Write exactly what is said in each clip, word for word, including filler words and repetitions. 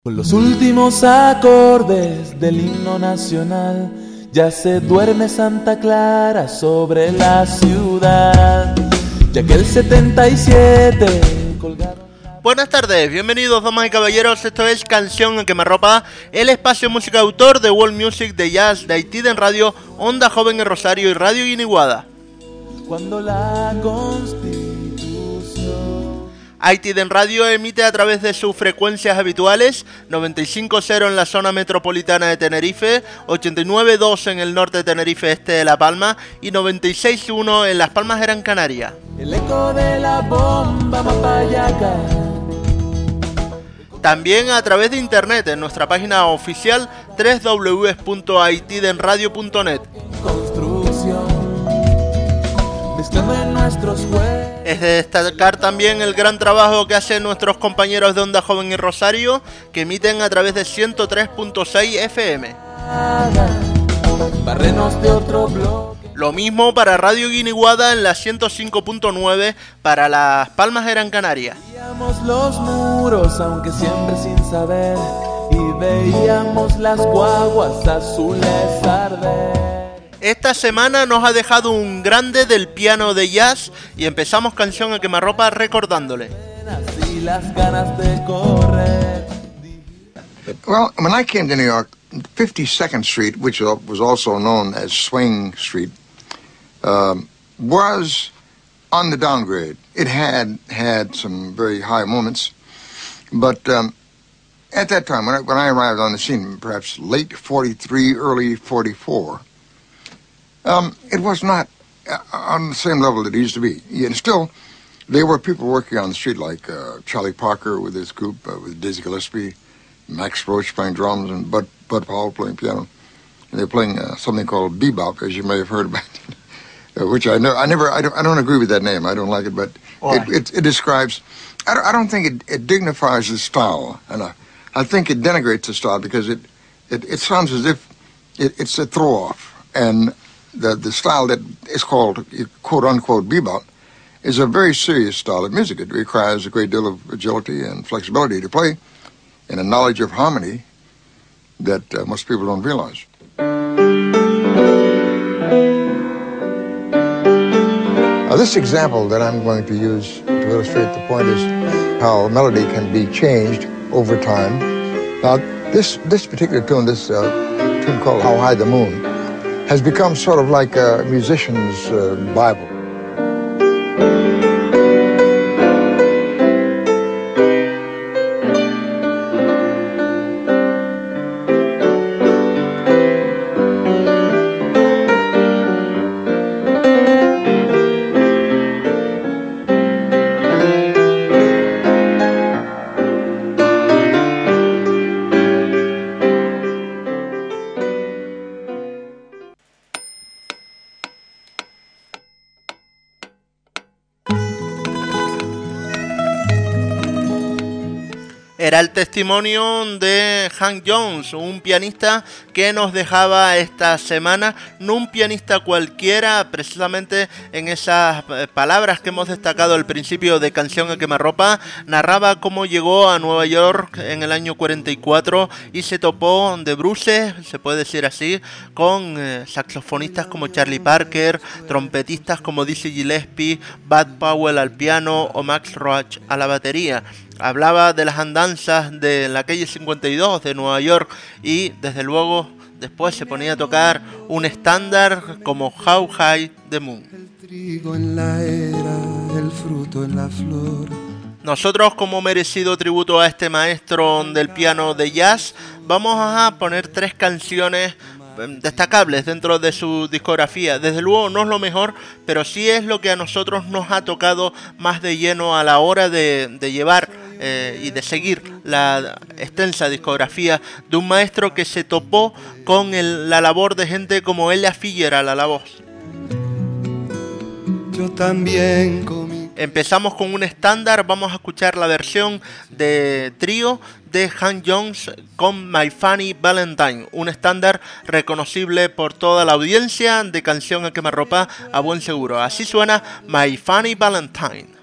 Con los últimos acordes del himno nacional, ya se duerme Santa Clara sobre la ciudad, ya que el setenta y siete colgaron... Buenas tardes, bienvenidos damas y caballeros, esto es Canción en Quemarropa, el espacio música autor de World Music, de Jazz, de Haití en Radio, Onda Joven en Rosario y Radio Guiniguada. Cuando la Constitución... Haití en Radio emite a través de sus frecuencias habituales, noventa y cinco punto cero en la zona metropolitana de Tenerife, ochenta y nueve punto dos en el norte de Tenerife, este de La Palma, y noventa y seis punto uno en Las Palmas de Gran Canaria. El eco de la bomba Mapayaca. También a través de internet en nuestra página oficial doble u doble u doble u punto haití den radio punto net. Construcción, mezclando en nuestros juegos. Es de destacar también el gran trabajo que hacen nuestros compañeros de Onda Joven y Rosario, que emiten a través de ciento tres punto seis F M. Barrenos de otro bloque. Lo mismo para Radio Guiniguada en la ciento cinco punto nueve para Las Palmas de Gran Canaria. Veíamos los muros, aunque siempre sin saber, y veíamos las guaguas azules arder. Esta semana nos ha dejado un grande del piano de jazz y empezamos Canción en Quemarropa recordándole. Y las ganas de correr. Well, when I came to New York, fifty-second Street, which was also known as Swing Street, um, was on the downgrade. It had had some very high moments, but um, at that time, when I, when I arrived on the scene, perhaps late forty-three, early forty-four, um, it was not on the same level that it used to be. And still, there were people working on the street like uh, Charlie Parker with his group, uh, with Dizzy Gillespie, Max Roach playing drums, and Bud, Bud Powell playing piano. And they're playing uh, something called bebop, as you may have heard about, uh, which I know I never I don't I don't agree with that name. I don't like it, but it, it, it describes. I don't, I don't think it, it dignifies the style, and I, I think it denigrates the style because it it, it sounds as if it, it's a throw off, and the the style that is called quote unquote bebop is a very serious style of music. It requires a great deal of agility and flexibility to play, and a knowledge of harmony that uh, most people don't realize. Now, this example that I'm going to use to illustrate the point is how a melody can be changed over time. Now, this this particular tune, this uh, tune called How High the Moon, has become sort of like a musician's uh, Bible. Era el testimonio de Hank Jones, un pianista que nos dejaba esta semana, no un pianista cualquiera, precisamente en esas palabras que hemos destacado al principio de Canción en Quemarropa, narraba cómo llegó a Nueva York en el año cuarenta y cuatro y se topó de bruces, se puede decir así, con eh, saxofonistas como Charlie Parker, trompetistas como Dizzy Gillespie, Bud Powell al piano o Max Roach a la batería. Hablaba de las andanzas de la calle cincuenta y dos de Nueva York y desde luego después se ponía a tocar un estándar como How High the Moon. El trigo en la era, el fruto en la flor. Nosotros, como merecido tributo a este maestro del piano de jazz, vamos a poner tres canciones destacables dentro de su discografía. Desde luego no es lo mejor, pero sí es lo que a nosotros nos ha tocado más de lleno a la hora de, de llevar eh, y de seguir la extensa discografía de un maestro que se topó con el, la labor de gente como Ella Fitzgerald a la voz. Yo también comí. Empezamos con un estándar, vamos a escuchar la versión de trío de Hank Jones con My Funny Valentine, un estándar reconocible por toda la audiencia de Canción en Quemarropa a buen seguro. Así suena My Funny Valentine.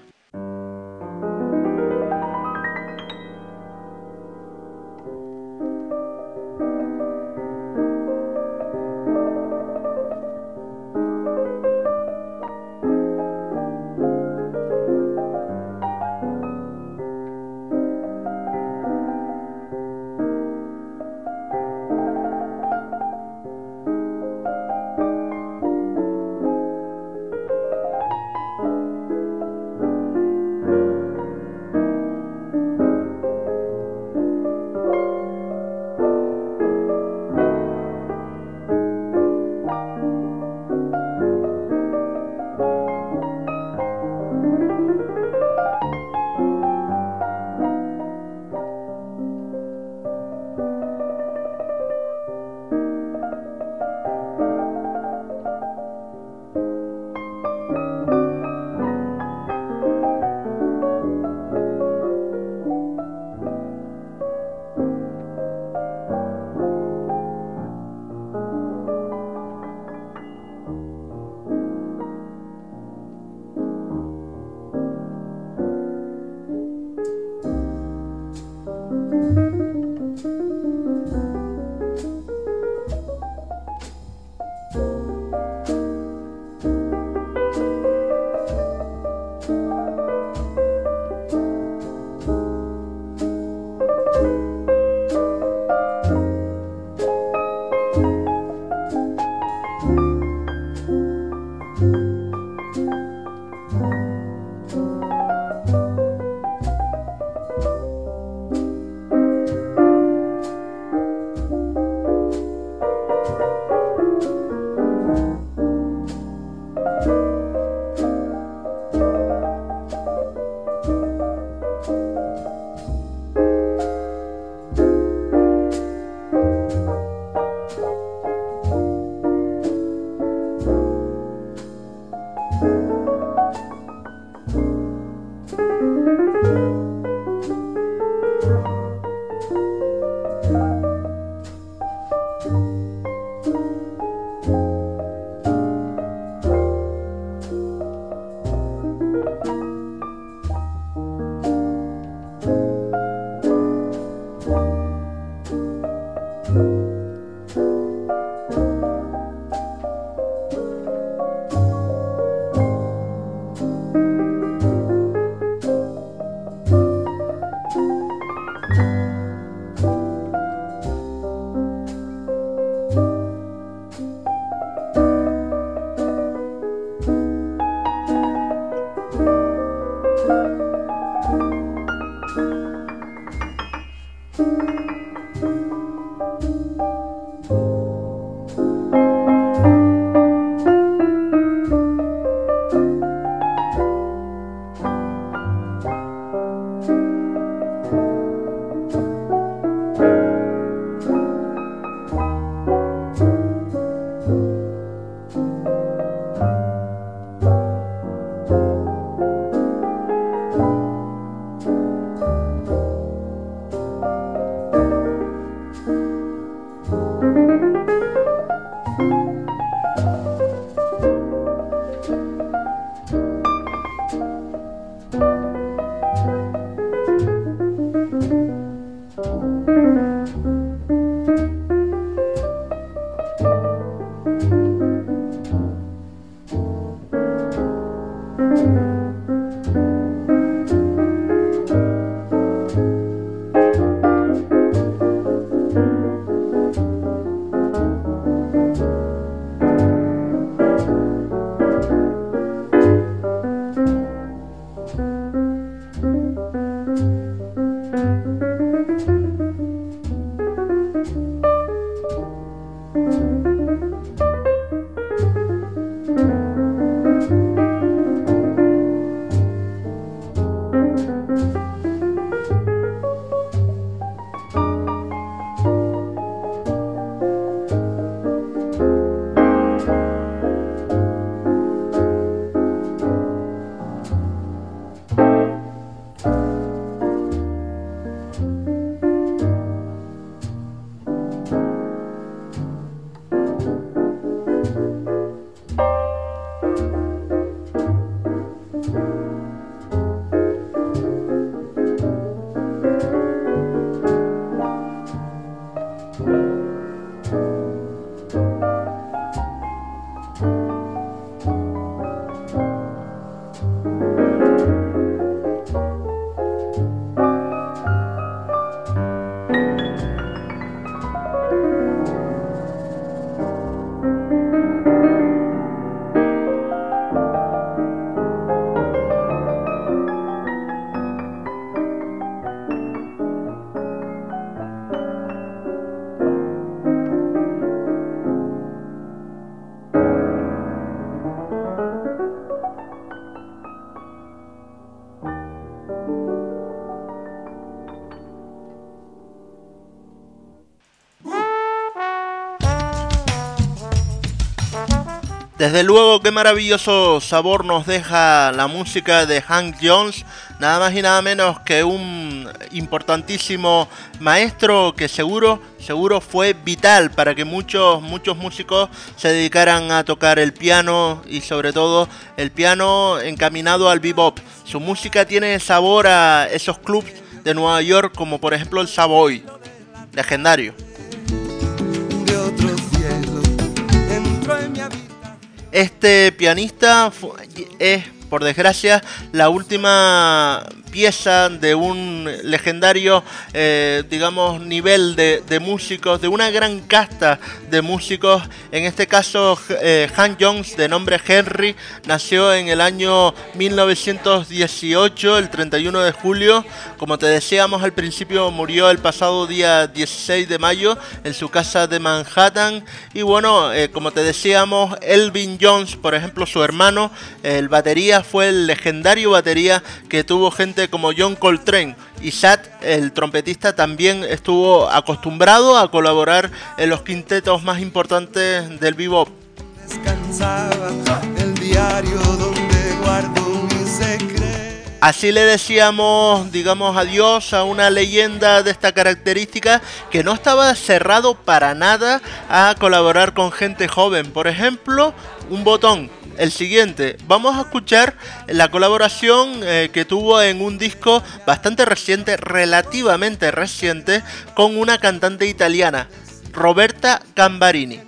Desde luego, qué maravilloso sabor nos deja la música de Hank Jones, nada más y nada menos que un importantísimo maestro que seguro, seguro fue vital para que muchos, muchos músicos se dedicaran a tocar el piano y sobre todo el piano encaminado al bebop. Su música tiene sabor a esos clubs de Nueva York como por ejemplo el Savoy, legendario. De otro cielo entró en mi habitación. Este pianista es, por desgracia, la última pieza de un legendario, eh, digamos, nivel de, de músicos, de una gran casta de músicos. En este caso, eh, Hank Jones, de nombre Henry, nació en el año mil novecientos dieciocho, el treinta y uno de julio. Como te decíamos al principio, murió el pasado día dieciséis de mayo en su casa de Manhattan. Y bueno, eh, como te decíamos, Elvin Jones, por ejemplo, su hermano, el batería, fue el legendario batería que tuvo gente como John Coltrane, y Sat, el trompetista, también estuvo acostumbrado a colaborar en los quintetos más importantes del bebop. Descansaba el diario donde guardo mis secretos. Así le decíamos, digamos, adiós a una leyenda de esta característica que no estaba cerrado para nada a colaborar con gente joven. Por ejemplo, un botón. El siguiente, vamos a escuchar la colaboración eh, que tuvo en un disco bastante reciente, relativamente reciente, con una cantante italiana, Roberta Gambarini.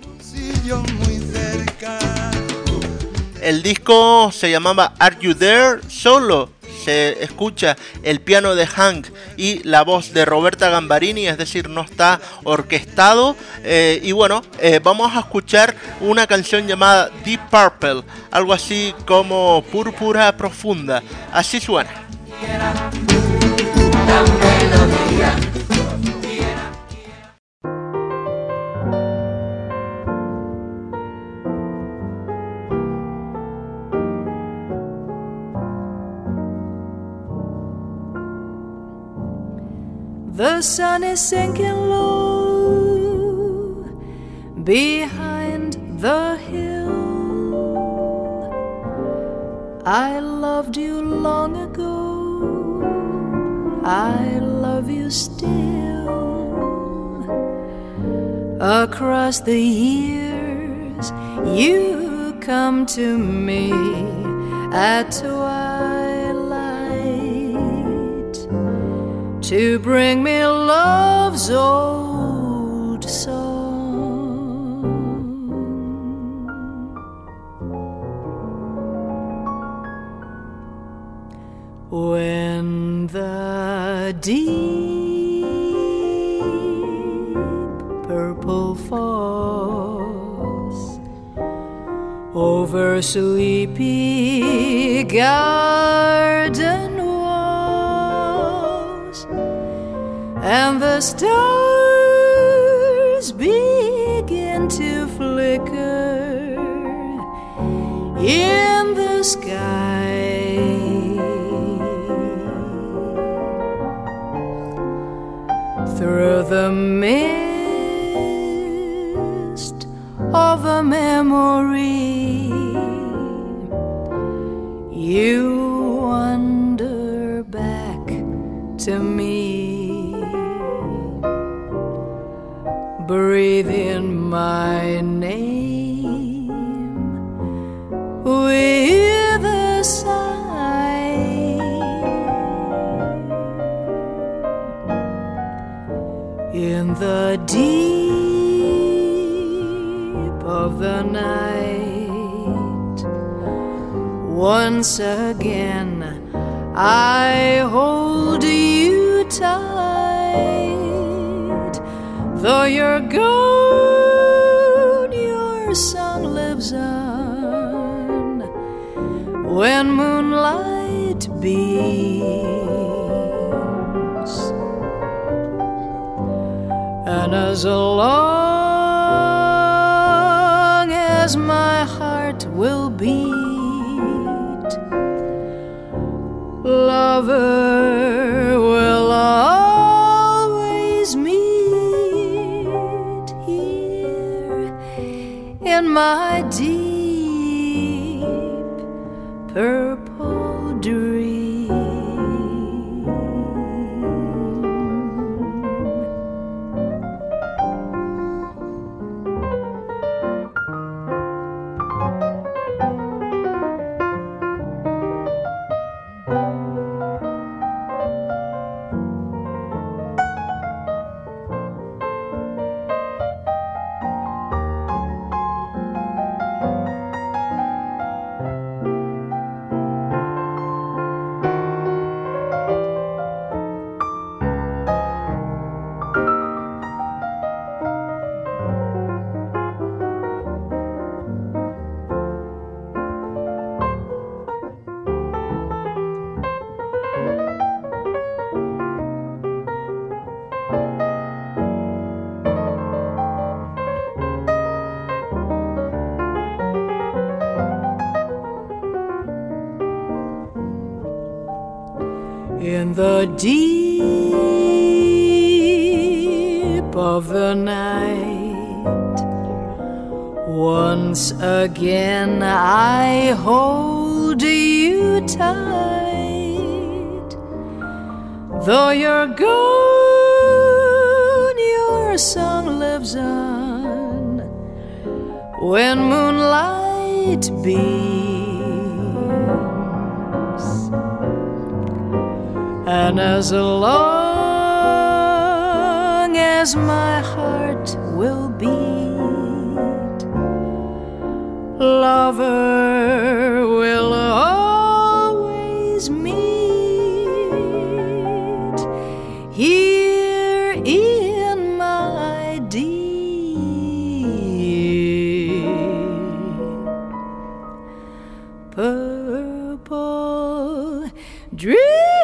El disco se llamaba Are You There? Solo se escucha el piano de Hank y la voz de Roberta Gambarini, es decir, no está orquestado. Eh, y bueno, eh, vamos a escuchar una canción llamada Deep Purple, algo así como Púrpura Profunda. Así suena. The sun is sinking low behind the hill. I loved you long ago, I love you still. Across the years you come to me at twilight to bring me love's old song. When the deep purple falls over sleepy garden and the stars begin to flicker in the sky, through the mist of a memory you wander back to me. Breathe in my name with a sigh. In the deep of the night, once again I hold you tight. Though you're gone, your song lives on when moonlight beams, and as long as my heart will beat, lover will always meet in my deep purple dream. In the deep of the night, once again I hold you tight. Though you're gone, your song lives on when moonlight beams. And as long as my heart will beat, lover will always meet here in my deep purple dream.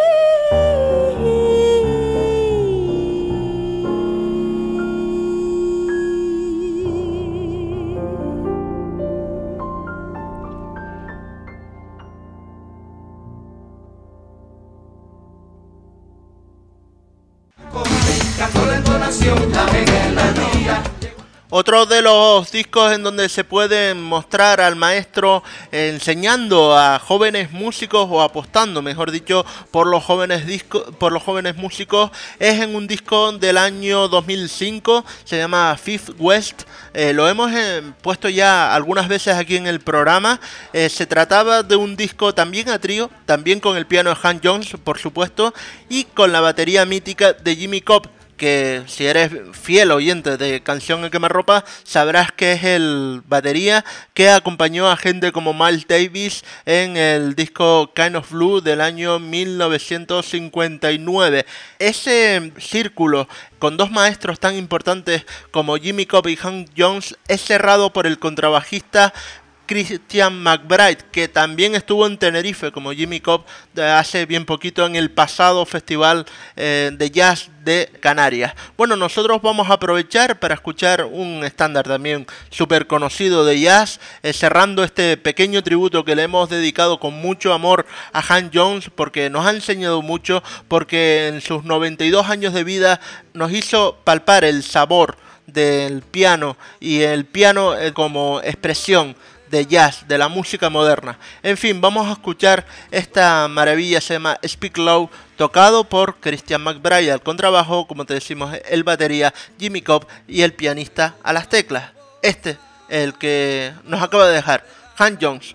Otro de los discos en donde se puede mostrar al maestro enseñando a jóvenes músicos o apostando, mejor dicho, por los jóvenes discos, por los jóvenes músicos es en un disco del año dos mil cinco, se llama Fifth West. Eh, lo hemos eh, puesto ya algunas veces aquí en el programa. Eh, se trataba de un disco también a trío, también con el piano de Hank Jones, por supuesto, y con la batería mítica de Jimmy Cobb, que si eres fiel oyente de Canción en Quemarropa, sabrás que es el batería que acompañó a gente como Miles Davis en el disco Kind of Blue del año mil novecientos cincuenta y nueve. Ese círculo con dos maestros tan importantes como Jimmy Cobb y Hank Jones es cerrado por el contrabajista Christian McBride, que también estuvo en Tenerife como Jimmy Cobb hace bien poquito en el pasado Festival eh, de Jazz de Canarias. Bueno, nosotros vamos a aprovechar para escuchar un estándar también súper conocido de jazz, eh, cerrando este pequeño tributo que le hemos dedicado con mucho amor a Hank Jones, porque nos ha enseñado mucho, porque en sus noventa y dos años de vida nos hizo palpar el sabor del piano y el piano eh, como expresión de jazz, de la música moderna. En fin, vamos a escuchar esta maravilla, se llama Speak Low, tocado por Christian McBride al contrabajo, como te decimos, el batería Jimmy Cobb y el pianista a las teclas. Este, el que nos acaba de dejar, Hank Jones.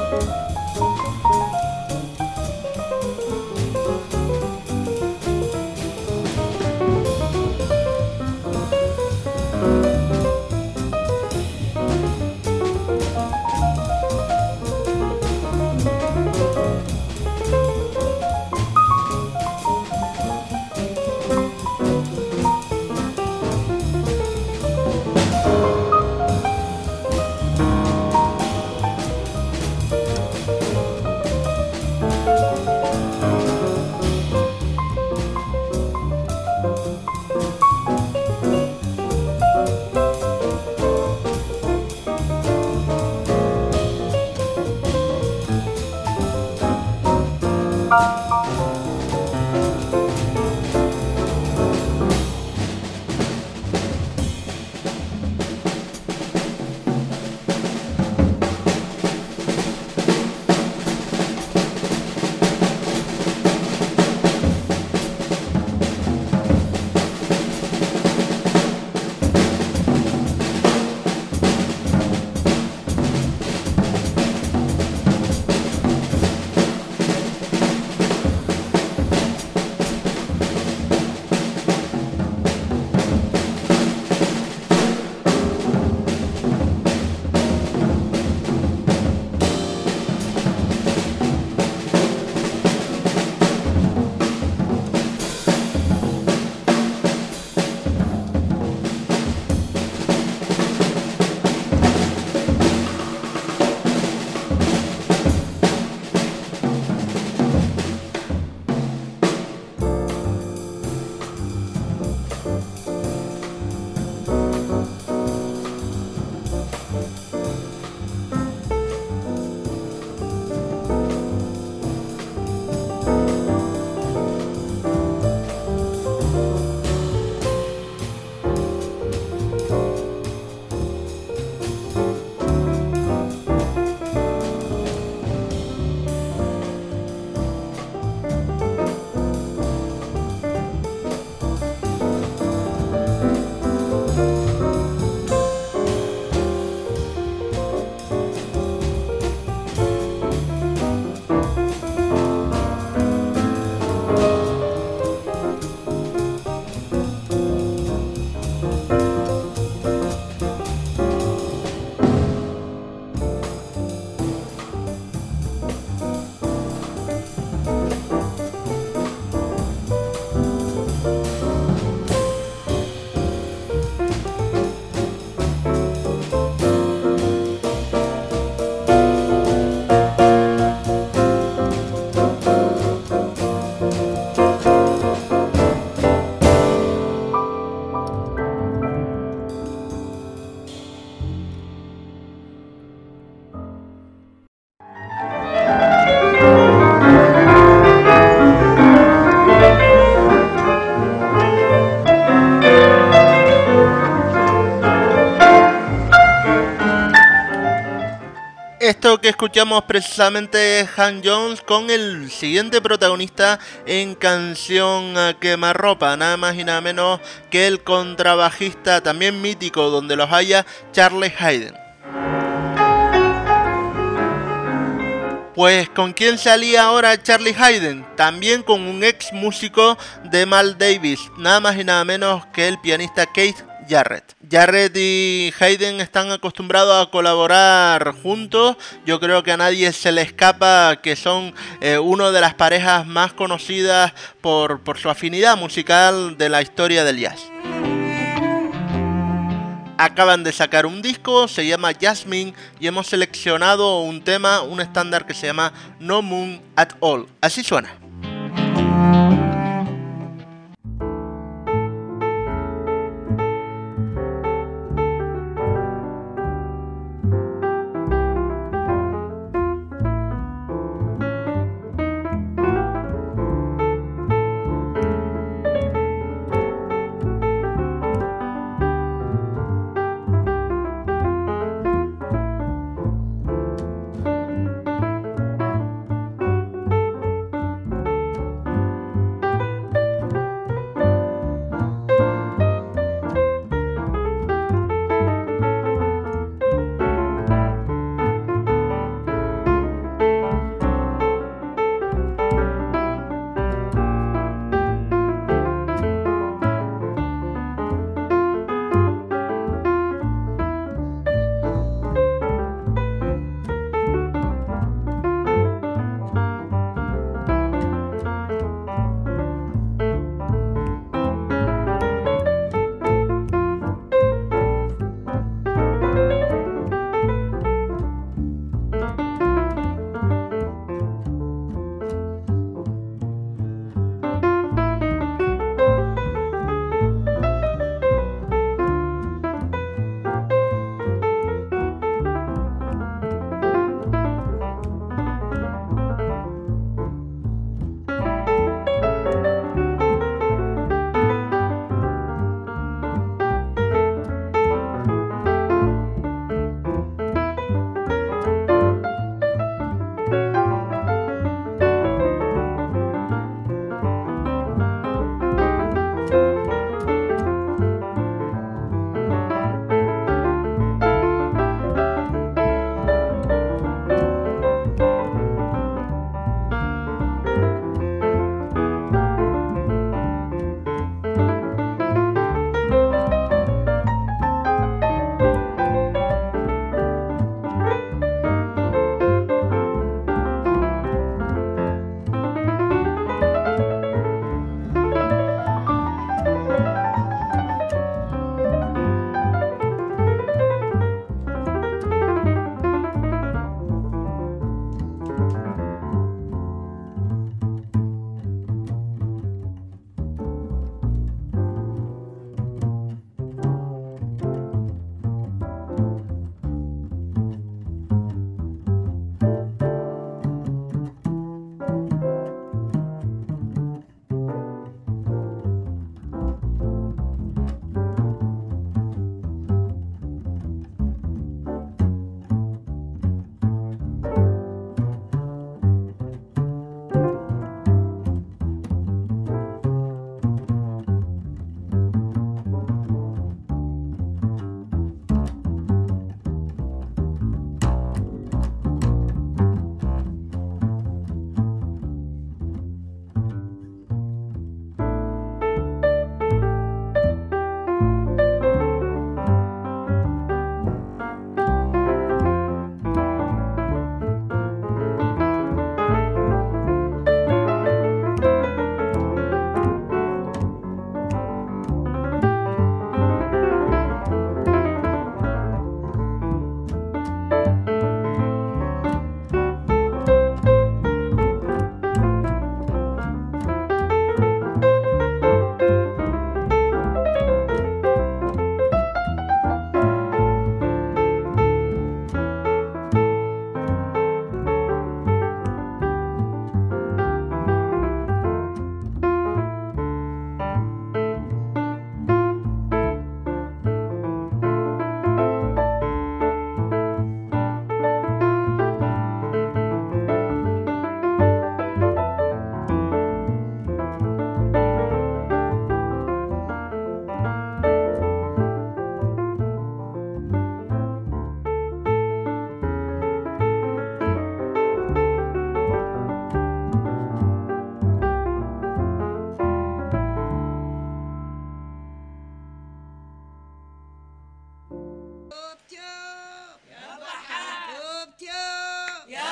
Esto que escuchamos precisamente es Hank Jones con el siguiente protagonista en Canción a Quemarropa, nada más y nada menos que el contrabajista también mítico donde los haya, Charlie Haden. Pues ¿con quién salía ahora Charlie Haden? También con un ex músico de Miles Davis, nada más y nada menos que el pianista Keith Jarrett. Jarrett y Haden están acostumbrados a colaborar juntos. Yo creo que a nadie se le escapa que son eh, una de las parejas más conocidas por, por su afinidad musical de la historia del jazz. Acaban de sacar un disco, se llama Jasmine, y hemos seleccionado un tema, un estándar que se llama No Moon at All. Así suena.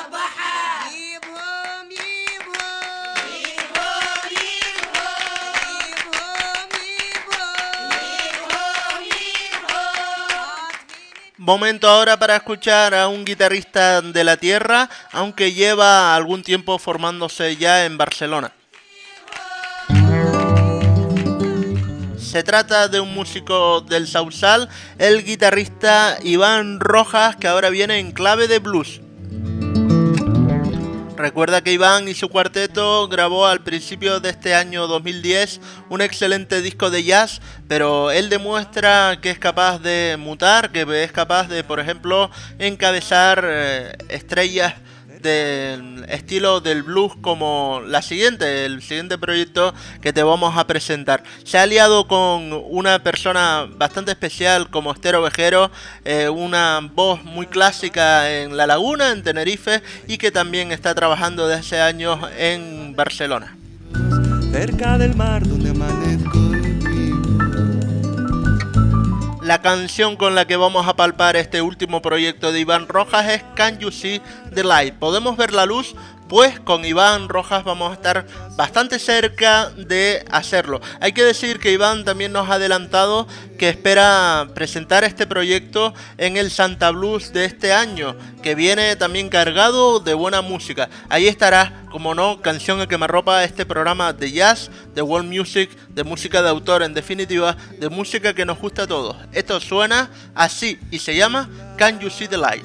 Momento ahora para escuchar a un guitarrista de la tierra, aunque lleva algún tiempo formándose ya en Barcelona. Se trata de un músico del Sausal, el guitarrista Iván Rojas, que ahora viene en clave de blues. Recuerda que Iván y su cuarteto grabó al principio de este año dos mil diez un excelente disco de jazz, pero él demuestra que es capaz de mutar, que es capaz de, por ejemplo, encabezar eh, estrellas del estilo del blues como la siguiente, el siguiente proyecto que te vamos a presentar. Se ha aliado con una persona bastante especial como Esther Ovejero, eh, una voz muy clásica en La Laguna, en Tenerife, y que también está trabajando desde hace años en Barcelona. Cerca del mar donde amanezco. La canción con la que vamos a palpar este último proyecto de Iván Rojas es Can You See the Light? ¿Podemos ver la luz? Pues con Iván Rojas vamos a estar bastante cerca de hacerlo. Hay que decir que Iván también nos ha adelantado que espera presentar este proyecto en el Santa Blues de este año, que viene también cargado de buena música. Ahí estará, como no, canción en que me arropa este programa de jazz, de world music, de música de autor, en definitiva, de música que nos gusta a todos. Esto suena así y se llama Can You See the Light?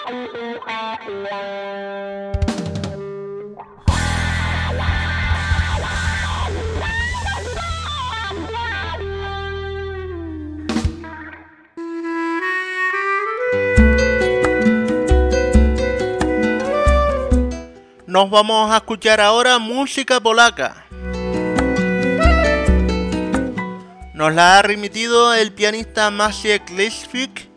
Nos vamos a escuchar ahora música polaca. Nos la ha remitido el pianista Maciek Liswik.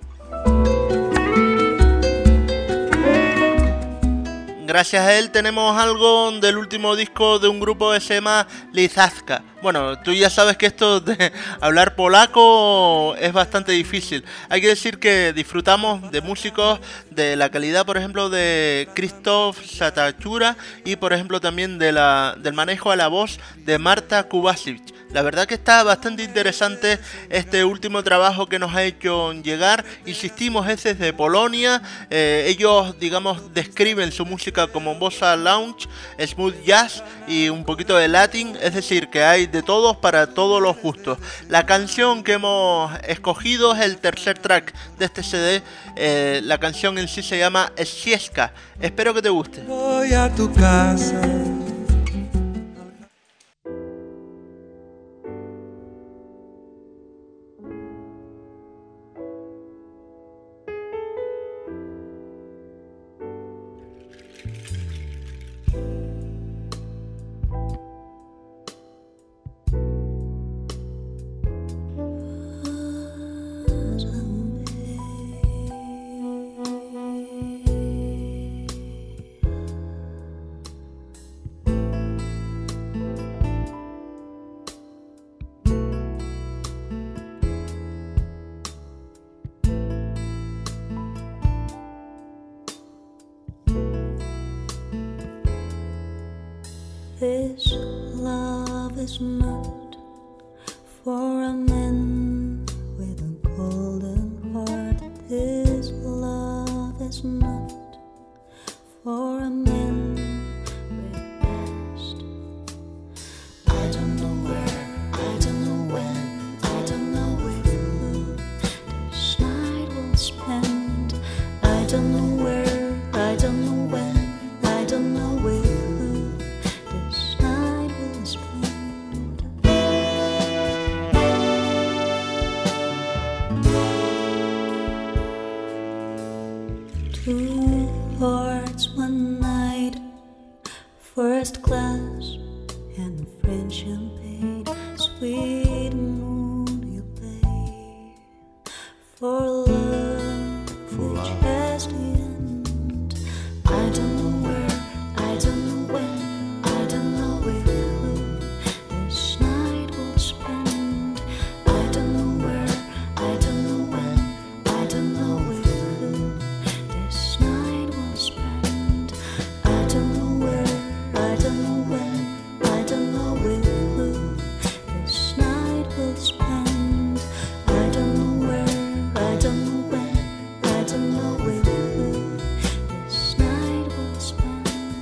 Gracias a él tenemos algo del último disco de un grupo que se llama Lizaska. Bueno, tú ya sabes que esto de hablar polaco es bastante difícil. Hay que decir que disfrutamos de músicos de la calidad, por ejemplo, de Krzysztof Satachura y, por ejemplo, también de la, del manejo a la voz de Marta Kubasiewicz. La verdad que está bastante interesante este último trabajo que nos ha hecho llegar. Insistimos, ese es de Polonia. Eh, ellos, digamos, describen su música como bossa lounge, smooth jazz y un poquito de latin. Es decir, que hay de todos para todos los gustos. La canción que hemos escogido es el tercer track de este C D. Eh, la canción en sí se llama Ścieżka. Espero que te guste. Voy a tu casa. This love is not for a man with a golden heart. This love is not for a man with past. I don't know where, I don't know when, I don't know with who this night will spend. I don't know where, I don't know when, I don't know with who. Two hearts, one night, first class and French champagne, sweet moon you play for love, for which has the end. I don't know where, I don't know when, I don't know with who this night will spend. I don't know where, I don't know when, I don't know with who this night will spend. I don't know where, I don't know when, I don't know with who this night will spend. I don't know where, I don't know when, I don't know with who this night will spend.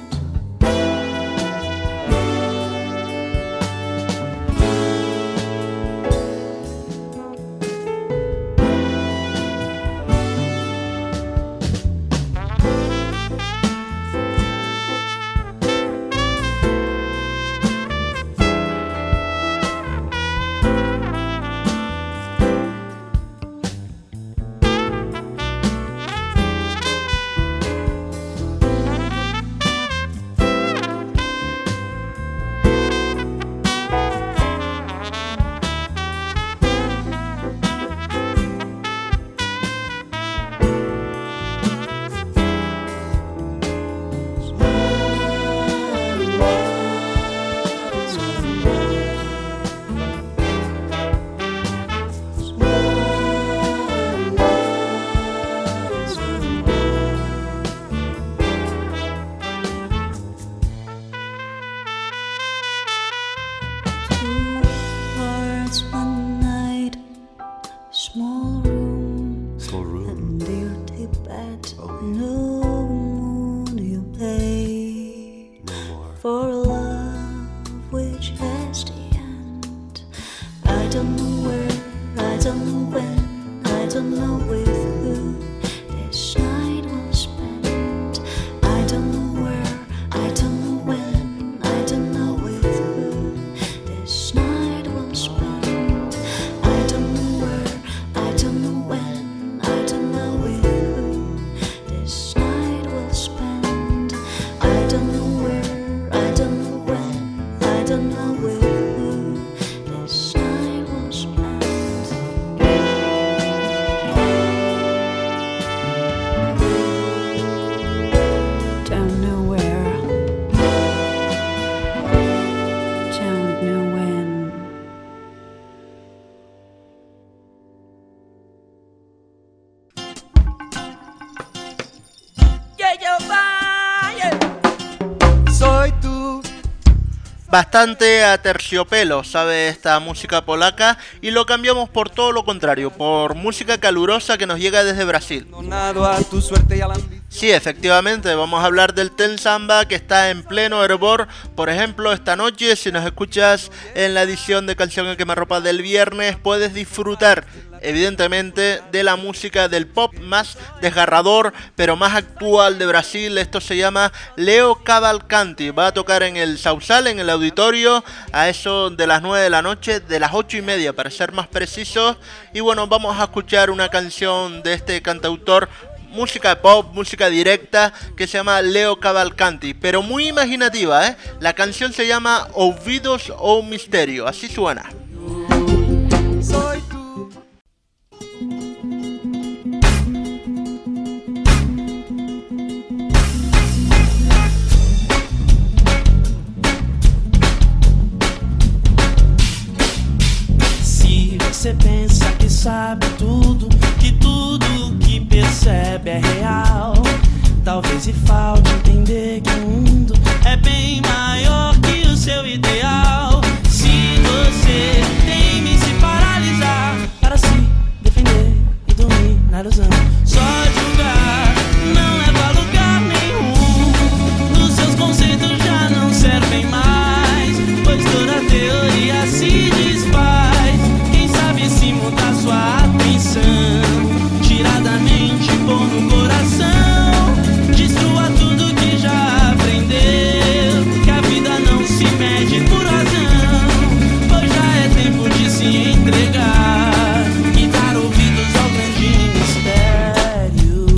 Two hearts, one night, small room, Small room. and dirty bed. Oh, No moon you play No more. for love which has the end. I don't know where, I don't know when, I don't know with who this night will spend. bastante a terciopelo, sabe, esta música polaca, y lo cambiamos por todo lo contrario, por música calurosa que nos llega desde Brasil. Sí, efectivamente, vamos a hablar del Ten Samba, que está en pleno hervor. Por ejemplo, esta noche, si nos escuchas en la edición de Canción en Quemarropa del viernes, puedes disfrutar evidentemente de la música del pop más desgarrador pero más actual de Brasil. Esto se llama Leo Cavalcanti, va a tocar en el Sausal, en el auditorio, a eso de las nueve de la noche, de las ocho y media para ser más precisos. Y bueno, vamos a escuchar una canción de este cantautor, música pop, música directa, que se llama Leo Cavalcanti, pero muy imaginativa, ¿eh? La canción se llama Ouvidos ou Misterio, así suena. Soy tú. Se você pensa que sabe tudo, que tudo que percebe é real, talvez e falte entender que o mundo é bem maior que o seu ideal. Se você teme em se paralisar para se defender e dormir na ilusão, só julgar não leva a lugar nenhum. Os seus conceitos já não servem mais, pois toda teoria se desfaz. Quem sabe se mudar sua atenção, tirar da mente, pôr no coração, destrua tudo que já aprendeu, que a vida não se mede por razão, pois já é tempo de se entregar e dar ouvidos ao grande mistério.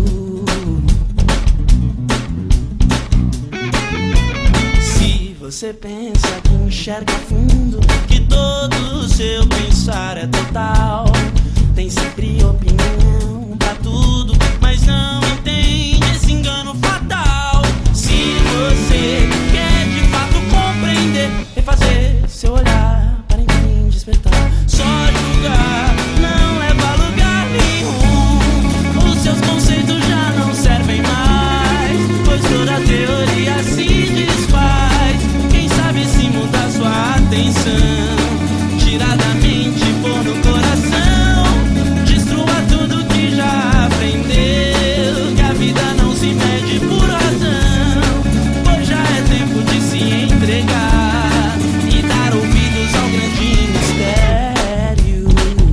Se você pensa que enxerga fundo, que todo o seu pensar é total, tem sempre opinião pra tudo, mas não entende esse engano fatal. Se você quer de fato compreender, refazer seu olhar para enfim despertar, só julgar não leva a lugar nenhum. Os seus conceitos já não servem mais, pois toda teoria se desfaz. Quem sabe se mudar sua atenção, tirar da mente, pôr no coração, destrua tudo que já aprendeu, que a vida não se mede por razão, pois já é tempo de se entregar e dar ouvidos ao grande mistério.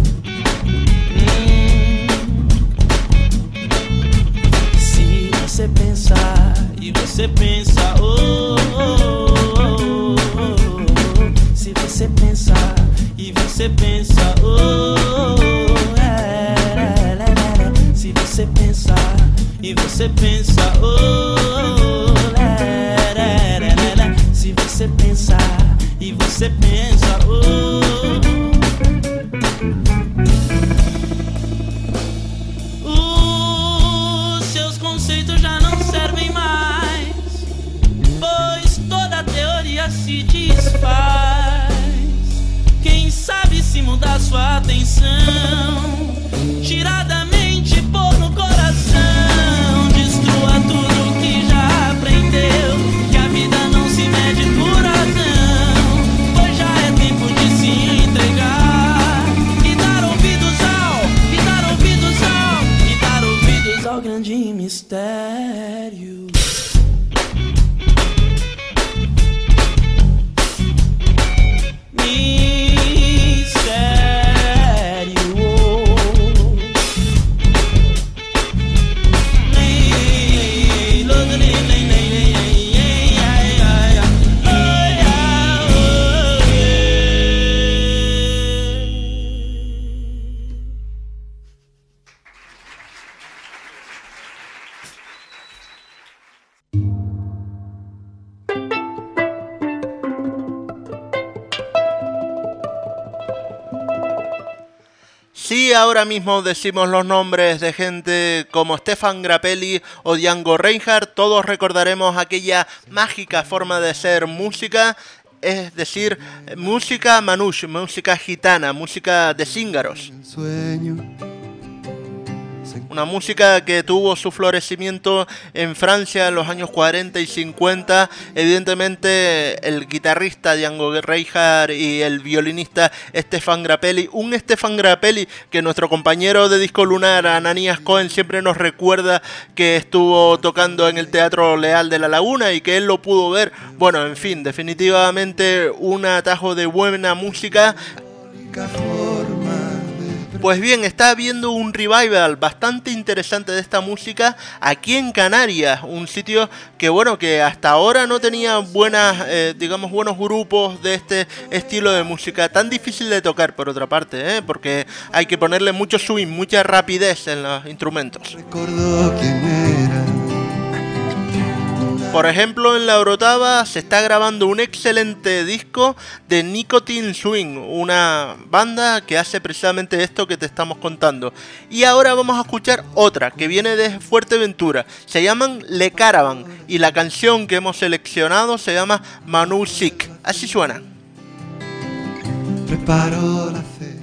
Hum. Se você pensar e você pensa, oh, oh, oh, oh, oh. Se você pensar e você pensa, oh, é, é, é, é. Se você pensar e você pensa, oh, é, é, é, é. Se você pensar e você pensa, oh, os seus conceitos já não servem mais, pois toda teoria se desfaz. Quem sabe se mudar sua atenção, tirar da mente, pôr no coração, destrua tudo que já aprendeu, que a vida não se mede por razão, pois já é tempo de se entregar e dar ouvidos ao, e dar ouvidos ao, e dar ouvidos ao grande mistério. Sí, ahora mismo decimos los nombres de gente como Stefan Grappelli o Django Reinhardt, todos recordaremos aquella mágica forma de hacer música, es decir, música manouche, música gitana, música de cíngaros. Sueño, Una música que tuvo su florecimiento en Francia en los años cuarenta y cincuenta. Evidentemente el guitarrista Django Reinhardt y el violinista Stefan Grappelli. Un Stefan Grappelli que nuestro compañero de Disco Lunar, Ananías Cohen, siempre nos recuerda que estuvo tocando en el Teatro Leal de La Laguna y que él lo pudo ver. Bueno, en fin, definitivamente un atajo de buena música. Pues bien, está habiendo un revival bastante interesante de esta música aquí en Canarias, un sitio que bueno, que hasta ahora no tenía buenas, eh, digamos, buenos grupos de este estilo de música, tan difícil de tocar por otra parte, ¿eh? Porque hay que ponerle mucho swing, mucha rapidez en los instrumentos. Recuerdo quién era. Por ejemplo, en La Orotava se está grabando un excelente disco de Nicotine Swing, una banda que hace precisamente esto que te estamos contando. Y ahora vamos a escuchar otra que viene de Fuerteventura. Se llaman Le Caravan y la canción que hemos seleccionado se llama Manu Sik. Así suena. Preparo la fe.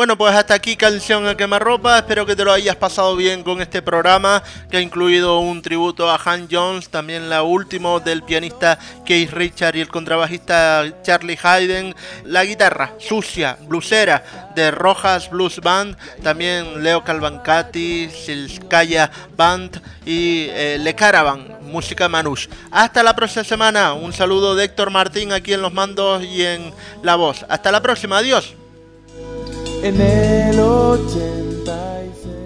Bueno, pues hasta aquí Canción a Quemarropa. Espero que te lo hayas pasado bien con este programa, que ha incluido un tributo a Hank Jones, también la última del pianista Keith Richards y el contrabajista Charlie Hayden, la guitarra sucia, bluesera de Rojas Blues Band, también Leo Calvancati, Silskaya Band y eh, Le Caravan, música Manouche. Hasta la próxima semana. Un saludo de Héctor Martín aquí en los mandos y en la voz. Hasta la próxima. Adiós. En el ochenta y seis.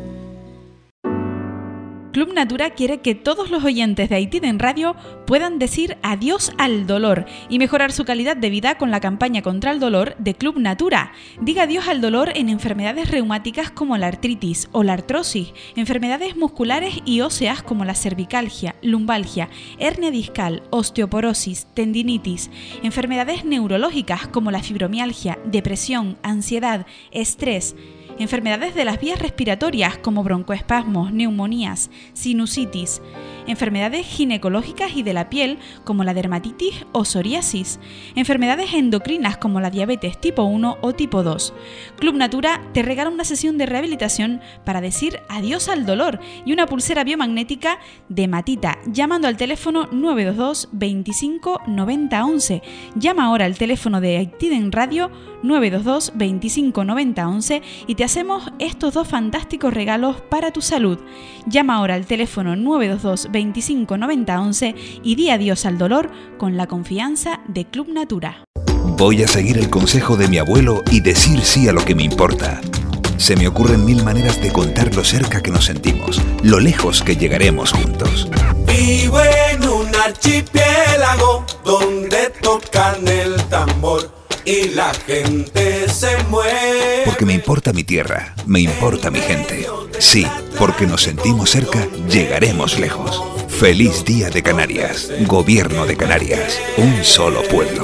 Club Natura quiere que todos los oyentes de Haitiden Radio puedan decir adiós al dolor y mejorar su calidad de vida con la campaña contra el dolor de Club Natura. Diga adiós al dolor en enfermedades reumáticas como la artritis o la artrosis, enfermedades musculares y óseas como la cervicalgia, lumbalgia, hernia discal, osteoporosis, tendinitis, enfermedades neurológicas como la fibromialgia, depresión, ansiedad, estrés, enfermedades de las vías respiratorias como broncoespasmos, neumonías, sinusitis, enfermedades ginecológicas y de la piel como la dermatitis o psoriasis, enfermedades endocrinas como la diabetes tipo uno o tipo dos. Club Natura te regala una sesión de rehabilitación para decir adiós al dolor y una pulsera biomagnética de Matita llamando al teléfono nueve dos dos, veinticinco, noventa, once. Llama ahora al teléfono de Haitiden Radio nueve dos dos, veinticinco, noventa, once y te hacemos estos dos fantásticos regalos para tu salud. Llama ahora al teléfono nueve dos dos, veinticinco, noventa, once y di adiós al dolor con la confianza de Club Natura. Voy a seguir el consejo de mi abuelo y decir sí a lo que me importa. Se me ocurren mil maneras de contar lo cerca que nos sentimos, lo lejos que llegaremos juntos. Vivo en un archipiélago donde tocan el tambor y la gente se mueve. Porque me importa mi tierra, me importa mi gente. Sí, porque nos sentimos cerca, llegaremos lejos. Feliz Día de Canarias. Gobierno de Canarias. Un solo pueblo.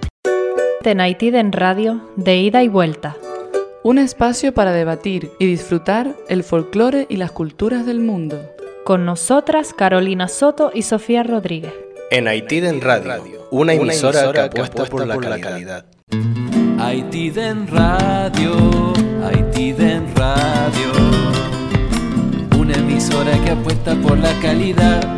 En Haitiden Radio, de ida y vuelta. Un espacio para debatir y disfrutar el folclore y las culturas del mundo. Con nosotras, Carolina Soto y Sofía Rodríguez. En Haitiden Radio, una emisora, una emisora que apuesta por, por la, por la calidad. Haitiden Radio, Haitiden Radio, una emisora que apuesta por la calidad.